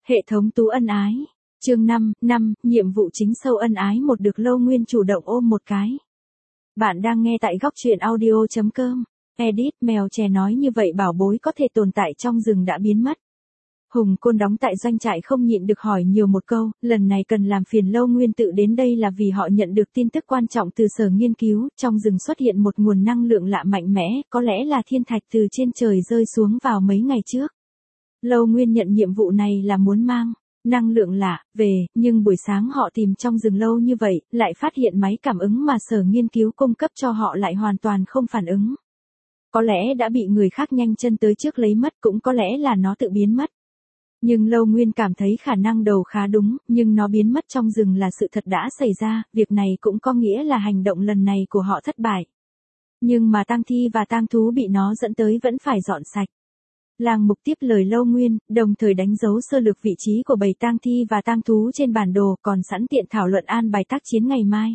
Hệ thống tú ân ái. Chương 5, nhiệm vụ chính sâu ân ái một được Lâu Nguyên chủ động ôm một cái. Bạn đang nghe tại góc truyện audio.com. Edit, mèo trẻ nói như vậy bảo bối có thể tồn tại trong rừng đã biến mất. Hùng Côn đóng tại doanh trại không nhịn được hỏi nhiều một câu, lần này cần làm phiền Lâu Nguyên tự đến đây là vì họ nhận được tin tức quan trọng từ sở nghiên cứu, trong rừng xuất hiện một nguồn năng lượng lạ mạnh mẽ, có lẽ là thiên thạch từ trên trời rơi xuống vào mấy ngày trước. Lâu Nguyên nhận nhiệm vụ này là muốn mang năng lượng lạ về, nhưng buổi sáng họ tìm trong rừng lâu như vậy, lại phát hiện máy cảm ứng mà sở nghiên cứu cung cấp cho họ lại hoàn toàn không phản ứng. Có lẽ đã bị người khác nhanh chân tới trước lấy mất, cũng có lẽ là nó tự biến mất. Nhưng Lâu Nguyên cảm thấy khả năng đầu khá đúng, nhưng nó biến mất trong rừng là sự thật đã xảy ra, việc này cũng có nghĩa là hành động lần này của họ thất bại. Nhưng mà tang thi và tang thú bị nó dẫn tới vẫn phải dọn sạch. Làng Mục tiếp lời Lâu Nguyên, đồng thời đánh dấu sơ lược vị trí của bầy tang thi và tang thú trên bản đồ, còn sẵn tiện thảo luận an bài tác chiến ngày mai.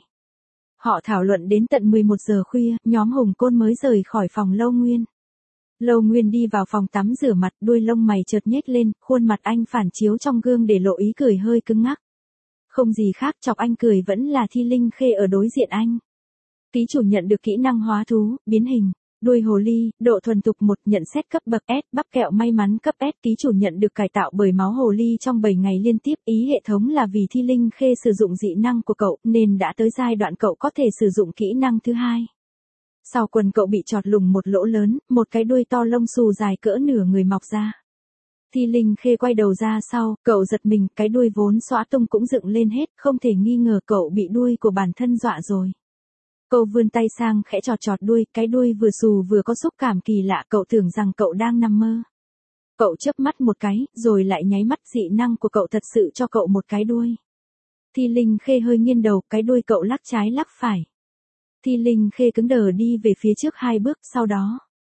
Họ thảo luận đến tận 11 giờ khuya, nhóm Hùng Côn mới rời khỏi phòng Lâu Nguyên. Lâu Nguyên đi vào phòng tắm rửa mặt, đuôi lông mày chợt nhếch lên, khuôn mặt anh phản chiếu trong gương để lộ ý cười hơi cứng ngắc. Không gì khác chọc anh cười vẫn là Thi Linh Khê ở đối diện anh. Ký chủ nhận được kỹ năng hóa thú, biến hình. Đuôi hồ ly, độ thuần thục 1, nhận xét cấp bậc S, bắp kẹo may mắn cấp S. Ký chủ nhận được cải tạo bởi máu hồ ly trong 7 ngày liên tiếp. Ý hệ thống là vì Thi Linh Khê sử dụng dị năng của cậu, nên đã tới giai đoạn cậu có thể sử dụng kỹ năng thứ hai. Sau quần cậu bị chọt lủng một lỗ lớn, một cái đuôi to lông xù dài cỡ nửa người mọc ra. Thi Linh Khê quay đầu ra sau, cậu giật mình, cái đuôi vốn xõa tung cũng dựng lên hết, không thể nghi ngờ cậu bị đuôi của bản thân dọa rồi. Cậu vươn tay sang khẽ chọt chọt đuôi, cái đuôi vừa xù vừa có xúc cảm kỳ lạ, cậu tưởng rằng cậu đang nằm mơ. Cậu chớp mắt một cái, rồi lại nháy mắt, dị năng của cậu thật sự cho cậu một cái đuôi. Thi Linh Khê hơi nghiêng đầu, cái đuôi cậu lắc trái lắc phải. Thi Linh Khê cứng đờ đi về phía trước 2 bước, sau đó.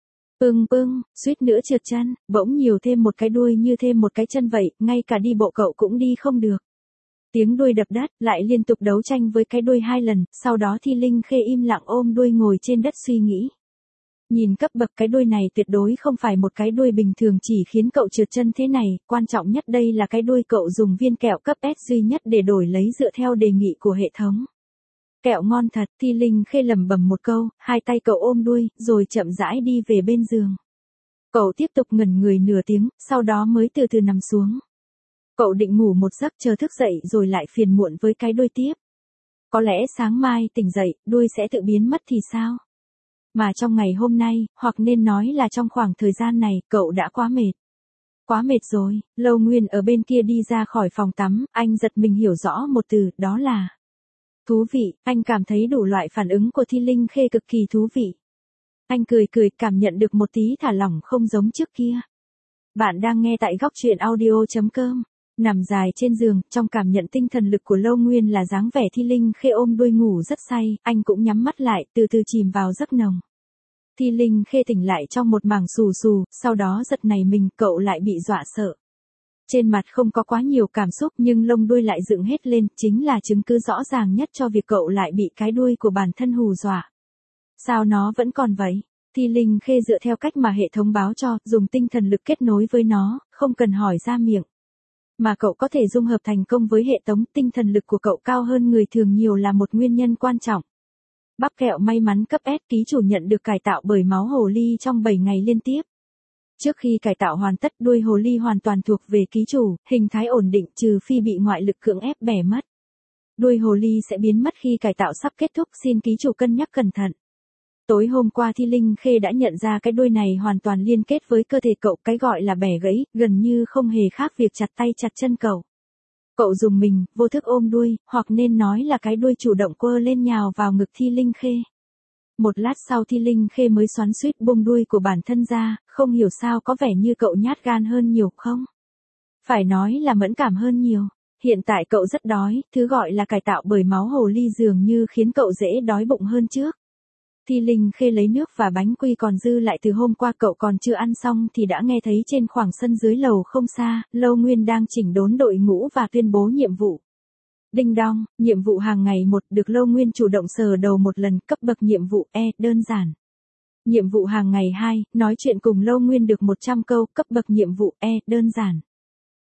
Suýt nữa trượt chân, bỗng nhiều thêm một cái đuôi như thêm một cái chân vậy, ngay cả đi bộ cậu cũng đi không được. Tiếng đuôi đập đất, lại liên tục đấu tranh với cái đuôi 2 lần, sau đó Thi Linh Khê im lặng ôm đuôi ngồi trên đất suy nghĩ. Nhìn cấp bậc cái đuôi này tuyệt đối không phải một cái đuôi bình thường chỉ khiến cậu trượt chân thế này, quan trọng nhất đây là cái đuôi cậu dùng viên kẹo cấp S duy nhất để đổi lấy dựa theo đề nghị của hệ thống. Kẹo ngon thật, Thi Linh Khê lẩm bẩm một câu, hai tay cậu ôm đuôi, rồi chậm rãi đi về bên giường. Cậu tiếp tục ngẩn người nửa tiếng, sau đó mới từ từ nằm xuống. Cậu định ngủ một giấc chờ thức dậy rồi lại phiền muộn với cái đuôi tiếp. Có lẽ sáng mai tỉnh dậy, đuôi sẽ tự biến mất thì sao? Mà trong ngày hôm nay, hoặc nên nói là trong khoảng thời gian này, cậu đã quá mệt. Quá mệt rồi, Lâu Nguyên ở bên kia đi ra khỏi phòng tắm, anh giật mình hiểu rõ một từ, đó là thú vị. Anh cảm thấy đủ loại phản ứng của Thi Linh Khê cực kỳ thú vị. Anh cười cảm nhận được một tí thả lỏng không giống trước kia. Bạn đang nghe tại góc truyện audio.com. Nằm dài trên giường, trong cảm nhận tinh thần lực của Lâu Nguyên là dáng vẻ Thi Linh Khê ôm đuôi ngủ rất say, anh cũng nhắm mắt lại, từ từ chìm vào giấc nồng. Thi Linh Khê tỉnh lại trong một mảng xù xù, sau đó giật nảy mình, cậu lại bị dọa sợ. Trên mặt không có quá nhiều cảm xúc nhưng lông đuôi lại dựng hết lên, chính là chứng cứ rõ ràng nhất cho việc cậu lại bị cái đuôi của bản thân hù dọa. Sao nó vẫn còn vậy? Thi Linh Khê dựa theo cách mà hệ thống báo cho, dùng tinh thần lực kết nối với nó, không cần hỏi ra miệng. Mà cậu có thể dung hợp thành công với hệ thống, tinh thần lực của cậu cao hơn người thường nhiều là một nguyên nhân quan trọng. Bắp kẹo may mắn cấp S, ký chủ nhận được cải tạo bởi máu hồ ly trong 7 ngày liên tiếp. Trước khi cải tạo hoàn tất, đuôi hồ ly hoàn toàn thuộc về ký chủ, hình thái ổn định trừ phi bị ngoại lực cưỡng ép bẻ mất. Đuôi hồ ly sẽ biến mất khi cải tạo sắp kết thúc, xin ký chủ cân nhắc cẩn thận. Tối hôm qua Thi Linh Khê đã nhận ra cái đuôi này hoàn toàn liên kết với cơ thể cậu, cái gọi là bẻ gãy, gần như không hề khác việc chặt tay chặt chân cậu. Cậu dùng mình, vô thức ôm đuôi, hoặc nên nói là cái đuôi chủ động quơ lên nhào vào ngực Thi Linh Khê. Một lát sau Thi Linh Khê mới xoắn xuýt buông đuôi của bản thân ra, không hiểu sao có vẻ như cậu nhát gan hơn nhiều không? Phải nói là mẫn cảm hơn nhiều. Hiện tại cậu rất đói, thứ gọi là cải tạo bởi máu hồ ly dường như khiến cậu dễ đói bụng hơn trước. Thi Linh Khê lấy nước và bánh quy còn dư lại từ hôm qua cậu còn chưa ăn xong thì đã nghe thấy trên khoảng sân dưới lầu không xa, Lâu Nguyên đang chỉnh đốn đội ngũ và tuyên bố nhiệm vụ. Đinh đong, nhiệm vụ hàng ngày 1 được Lâu Nguyên chủ động sờ đầu một lần, cấp bậc nhiệm vụ E, đơn giản. Nhiệm vụ hàng ngày 2, nói chuyện cùng Lâu Nguyên được 100 câu, cấp bậc nhiệm vụ E, đơn giản.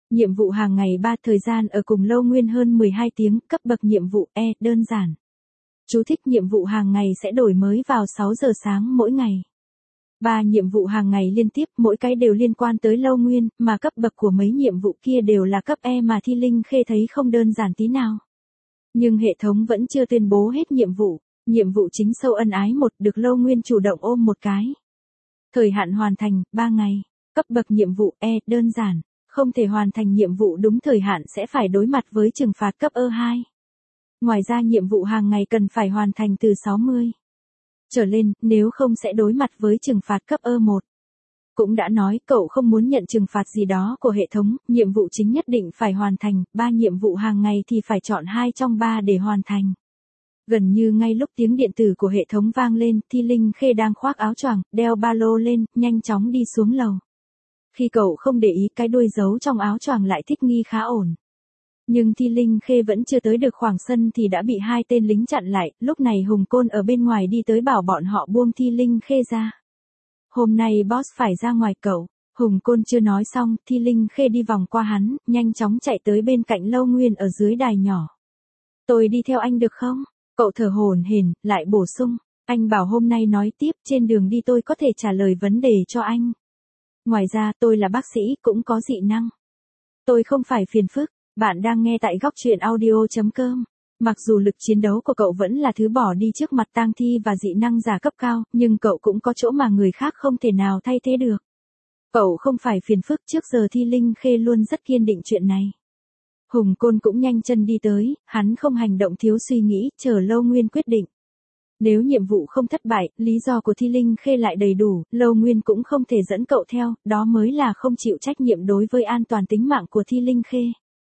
Nhiệm vụ hàng ngày 3, thời gian ở cùng Lâu Nguyên hơn 12 tiếng, cấp bậc nhiệm vụ E, đơn giản. Chú thích: nhiệm vụ hàng ngày sẽ đổi mới vào 6 giờ sáng mỗi ngày. 3 nhiệm vụ hàng ngày liên tiếp, mỗi cái đều liên quan tới Lâu Nguyên, mà cấp bậc của mấy nhiệm vụ kia đều là cấp E mà Thi Linh Khê thấy không đơn giản tí nào. Nhưng hệ thống vẫn chưa tuyên bố hết nhiệm vụ. Nhiệm vụ chính sâu ân ái 1, được Lâu Nguyên chủ động ôm một cái. Thời hạn hoàn thành, 3 ngày. Cấp bậc nhiệm vụ E, đơn giản. Không thể hoàn thành nhiệm vụ đúng thời hạn sẽ phải đối mặt với trừng phạt cấp E2. Ngoài ra nhiệm vụ hàng ngày cần phải hoàn thành từ 60 trở lên, nếu không sẽ đối mặt với trừng phạt cấp E1. Cũng đã nói cậu không muốn nhận trừng phạt gì đó của hệ thống, nhiệm vụ chính nhất định phải hoàn thành, 3 nhiệm vụ hàng ngày thì phải chọn 2 trong 3 để hoàn thành. Gần như ngay lúc tiếng điện tử của hệ thống vang lên, Thi Linh Khê đang khoác áo choàng, đeo ba lô lên, nhanh chóng đi xuống lầu. Khi cậu không để ý, cái đuôi giấu trong áo choàng lại thích nghi khá ổn. Nhưng Thi Linh Khê vẫn chưa tới được khoảng sân thì đã bị 2 tên lính chặn lại, lúc này Hùng Côn ở bên ngoài đi tới bảo bọn họ buông Thi Linh Khê ra. Hôm nay boss phải ra ngoài cậu. Hùng Côn chưa nói xong, Thi Linh Khê đi vòng qua hắn, nhanh chóng chạy tới bên cạnh Lâu Nguyên ở dưới đài nhỏ. Tôi đi theo anh được không? Cậu thở hổn hển, lại bổ sung, anh bảo hôm nay nói tiếp, trên đường đi tôi có thể trả lời vấn đề cho anh. Ngoài ra tôi là bác sĩ, cũng có dị năng. Tôi không phải phiền phức. Bạn đang nghe tại góc truyện audio.com. Mặc dù lực chiến đấu của cậu vẫn là thứ bỏ đi trước mặt tang thi và dị năng giả cấp cao, nhưng cậu cũng có chỗ mà người khác không thể nào thay thế được. Cậu không phải phiền phức, trước giờ Thi Linh Khê luôn rất kiên định chuyện này. Hùng Côn cũng nhanh chân đi tới, hắn không hành động thiếu suy nghĩ, chờ Lâu Nguyên quyết định. Nếu nhiệm vụ không thất bại, lý do của Thi Linh Khê lại đầy đủ, Lâu Nguyên cũng không thể dẫn cậu theo, đó mới là không chịu trách nhiệm đối với an toàn tính mạng của Thi Linh Khê.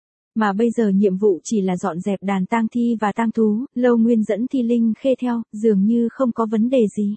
Mà bây giờ nhiệm vụ chỉ là dọn dẹp đàn tang thi và tang thú, Lâu Nguyên dẫn Thi Linh Khê theo, dường như không có vấn đề gì.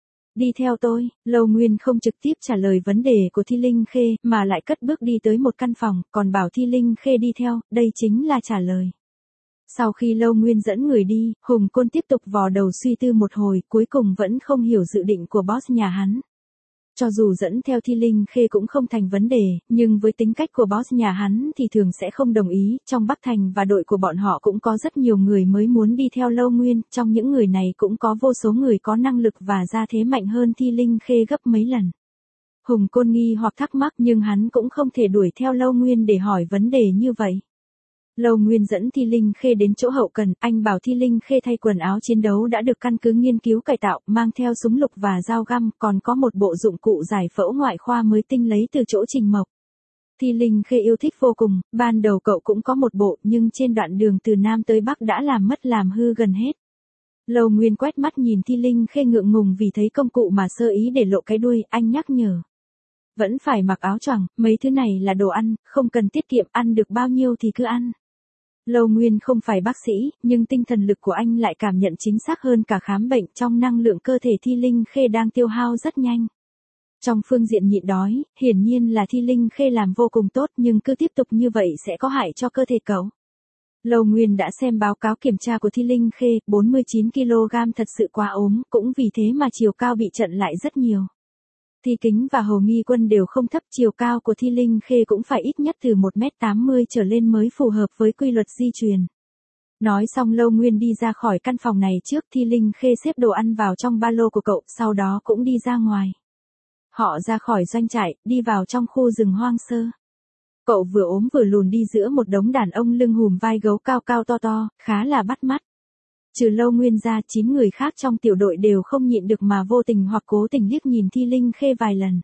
Đi theo tôi, Lâu Nguyên không trực tiếp trả lời vấn đề của Thi Linh Khê, mà lại cất bước đi tới một căn phòng, còn bảo Thi Linh Khê đi theo, đây chính là trả lời. Sau khi Lâu Nguyên dẫn người đi, Hùng Côn tiếp tục vò đầu suy tư một hồi, cuối cùng vẫn không hiểu dự định của boss nhà hắn. Cho dù dẫn theo Thi Linh Khê cũng không thành vấn đề, nhưng với tính cách của boss nhà hắn thì thường sẽ không đồng ý, trong Bắc Thành và đội của bọn họ cũng có rất nhiều người mới muốn đi theo Lâu Nguyên, trong những người này cũng có vô số người có năng lực và gia thế mạnh hơn Thi Linh Khê gấp mấy lần. Hùng Côn nghi hoặc thắc mắc nhưng hắn cũng không thể đuổi theo Lâu Nguyên để hỏi vấn đề như vậy. Lâu Nguyên dẫn Thi Linh Khê đến chỗ hậu cần, anh bảo Thi Linh Khê thay quần áo chiến đấu đã được căn cứ nghiên cứu cải tạo, mang theo súng lục và dao găm, còn có một bộ dụng cụ giải phẫu ngoại khoa mới tinh lấy từ chỗ Trình Mộc. Thi Linh Khê yêu thích vô cùng, ban đầu cậu cũng có một bộ, nhưng trên đoạn đường từ Nam tới Bắc đã làm mất làm hư gần hết. Lâu Nguyên quét mắt nhìn Thi Linh Khê ngượng ngùng vì thấy công cụ mà sơ ý để lộ cái đuôi, anh nhắc nhở. Vẫn phải mặc áo choàng, mấy thứ này là đồ ăn, không cần tiết kiệm, ăn được bao nhiêu thì cứ ăn. Lâu Nguyên không phải bác sĩ, nhưng tinh thần lực của anh lại cảm nhận chính xác hơn cả khám bệnh, trong năng lượng cơ thể Thi Linh Khê đang tiêu hao rất nhanh. Trong phương diện nhịn đói, hiển nhiên là Thi Linh Khê làm vô cùng tốt nhưng cứ tiếp tục như vậy sẽ có hại cho cơ thể cậu. Lâu Nguyên đã xem báo cáo kiểm tra của Thi Linh Khê, 49 kg thật sự quá ốm, cũng vì thế mà chiều cao bị chặn lại rất nhiều. Thi Kính và Hồ Nghi Quân đều không thấp, chiều cao của Thi Linh Khê cũng phải ít nhất từ 1m80 trở lên mới phù hợp với quy luật di truyền. Nói xong Lâu Nguyên đi ra khỏi căn phòng này trước, Thi Linh Khê xếp đồ ăn vào trong ba lô của cậu, sau đó cũng đi ra ngoài. Họ ra khỏi doanh trại, đi vào trong khu rừng hoang sơ. Cậu vừa ốm vừa lùn đi giữa một đống đàn ông lưng hùm vai gấu cao cao to to, khá là bắt mắt. Trừ Lâu Nguyên ra, 9 người khác trong tiểu đội đều không nhịn được mà vô tình hoặc cố tình liếc nhìn Thi Linh Khê vài lần.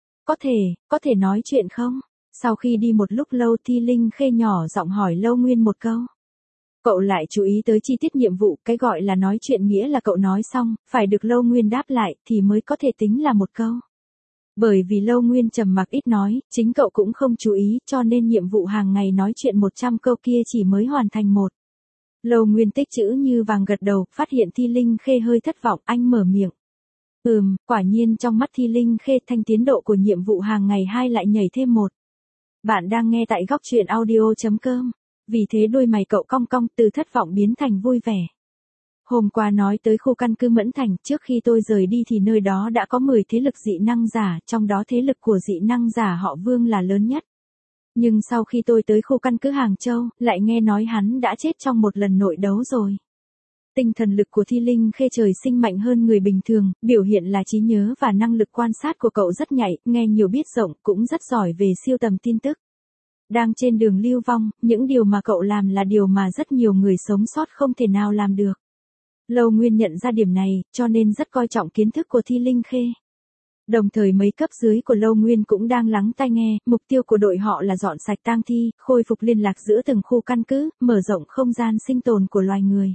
Có thể nói chuyện không? Sau khi đi một lúc lâu Thi Linh Khê nhỏ giọng hỏi Lâu Nguyên một câu. Cậu lại chú ý tới chi tiết nhiệm vụ, cái gọi là nói chuyện nghĩa là cậu nói xong, phải được Lâu Nguyên đáp lại thì mới có thể tính là một câu. Bởi vì Lâu Nguyên trầm mặc ít nói, chính cậu cũng không chú ý, cho nên nhiệm vụ hàng ngày nói chuyện 100 câu kia chỉ mới hoàn thành một. Lâu Nguyên tích chữ như vàng gật đầu, phát hiện Thi Linh Khê hơi thất vọng, anh mở miệng. Quả nhiên trong mắt Thi Linh Khê thanh tiến độ của nhiệm vụ hàng ngày 2 lại nhảy thêm 1. Bạn đang nghe tại góc truyện audio.com. Vì thế đôi mày cậu cong cong, từ thất vọng biến thành vui vẻ. Hôm qua nói tới khu căn cứ Mẫn Thành, trước khi tôi rời đi thì nơi đó đã có 10 thế lực dị năng giả, trong đó thế lực của dị năng giả họ Vương là lớn nhất. Nhưng sau khi tôi tới khu căn cứ Hàng Châu, lại nghe nói hắn đã chết trong một lần nội đấu rồi. Tinh thần lực của Thi Linh Khê trời sinh mạnh hơn người bình thường, biểu hiện là trí nhớ và năng lực quan sát của cậu rất nhạy, nghe nhiều biết rộng, cũng rất giỏi về siêu tầm tin tức. Đang trên đường lưu vong, những điều mà cậu làm là điều mà rất nhiều người sống sót không thể nào làm được. Lâu Nguyên nhận ra điểm này, cho nên rất coi trọng kiến thức của Thi Linh Khê. Đồng thời mấy cấp dưới của Lâu Nguyên cũng đang lắng tai nghe, mục tiêu của đội họ là dọn sạch tang thi, khôi phục liên lạc giữa từng khu căn cứ, mở rộng không gian sinh tồn của loài người.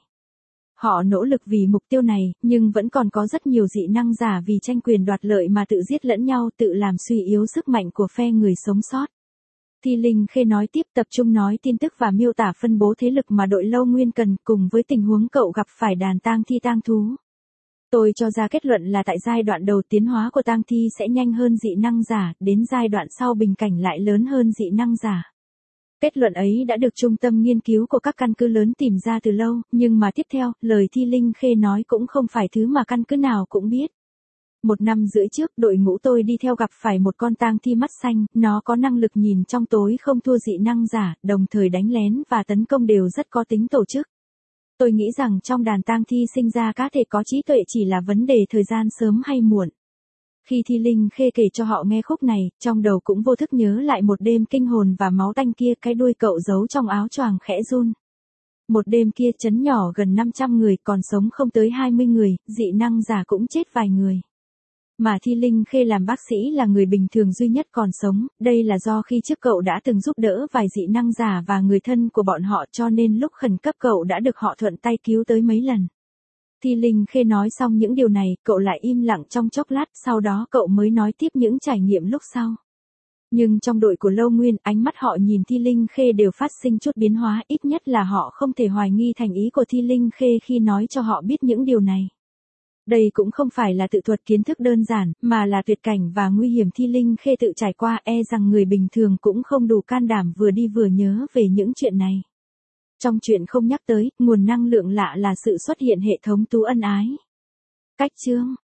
Họ nỗ lực vì mục tiêu này, nhưng vẫn còn có rất nhiều dị năng giả vì tranh quyền đoạt lợi mà tự giết lẫn nhau, tự làm suy yếu sức mạnh của phe người sống sót. Thi Linh Khê nói tiếp, tập trung nói tin tức và miêu tả phân bố thế lực mà đội Lâu Nguyên cần, cùng với tình huống cậu gặp phải đàn tang thi tang thú. Tôi cho ra kết luận là tại giai đoạn đầu tiến hóa của tang thi sẽ nhanh hơn dị năng giả, đến giai đoạn sau bình cảnh lại lớn hơn dị năng giả. Kết luận ấy đã được trung tâm nghiên cứu của các căn cứ lớn tìm ra từ lâu, nhưng mà tiếp theo, lời Thi Linh Khê nói cũng không phải thứ mà căn cứ nào cũng biết. 1 năm rưỡi trước, đội ngũ tôi đi theo gặp phải một con tang thi mắt xanh, nó có năng lực nhìn trong tối không thua dị năng giả, đồng thời đánh lén và tấn công đều rất có tính tổ chức. Tôi nghĩ rằng trong đàn tang thi sinh ra cá thể có trí tuệ chỉ là vấn đề thời gian sớm hay muộn. Khi Thi Linh Khê kể cho họ nghe khúc này, trong đầu cũng vô thức nhớ lại một đêm kinh hồn và máu tanh kia, cái đuôi cậu giấu trong áo choàng khẽ run. Một đêm kia trấn nhỏ gần 500 người, còn sống không tới 20 người, dị năng giả cũng chết vài người. Mà Thi Linh Khê làm bác sĩ là người bình thường duy nhất còn sống, đây là do khi trước cậu đã từng giúp đỡ vài dị năng giả và người thân của bọn họ, cho nên lúc khẩn cấp cậu đã được họ thuận tay cứu tới mấy lần. Thi Linh Khê nói xong những điều này, cậu lại im lặng trong chốc lát, sau đó cậu mới nói tiếp những trải nghiệm lúc sau. Nhưng trong đội của Lâu Nguyên, ánh mắt họ nhìn Thi Linh Khê đều phát sinh chút biến hóa, ít nhất là họ không thể hoài nghi thành ý của Thi Linh Khê khi nói cho họ biết những điều này. Đây cũng không phải là tự thuật kiến thức đơn giản, mà là tuyệt cảnh và nguy hiểm Thi Linh Khê tự trải qua, rằng người bình thường cũng không đủ can đảm vừa đi vừa nhớ về những chuyện này. Trong chuyện không nhắc tới, nguồn năng lượng lạ là sự xuất hiện hệ thống tú ân ái. Cách chương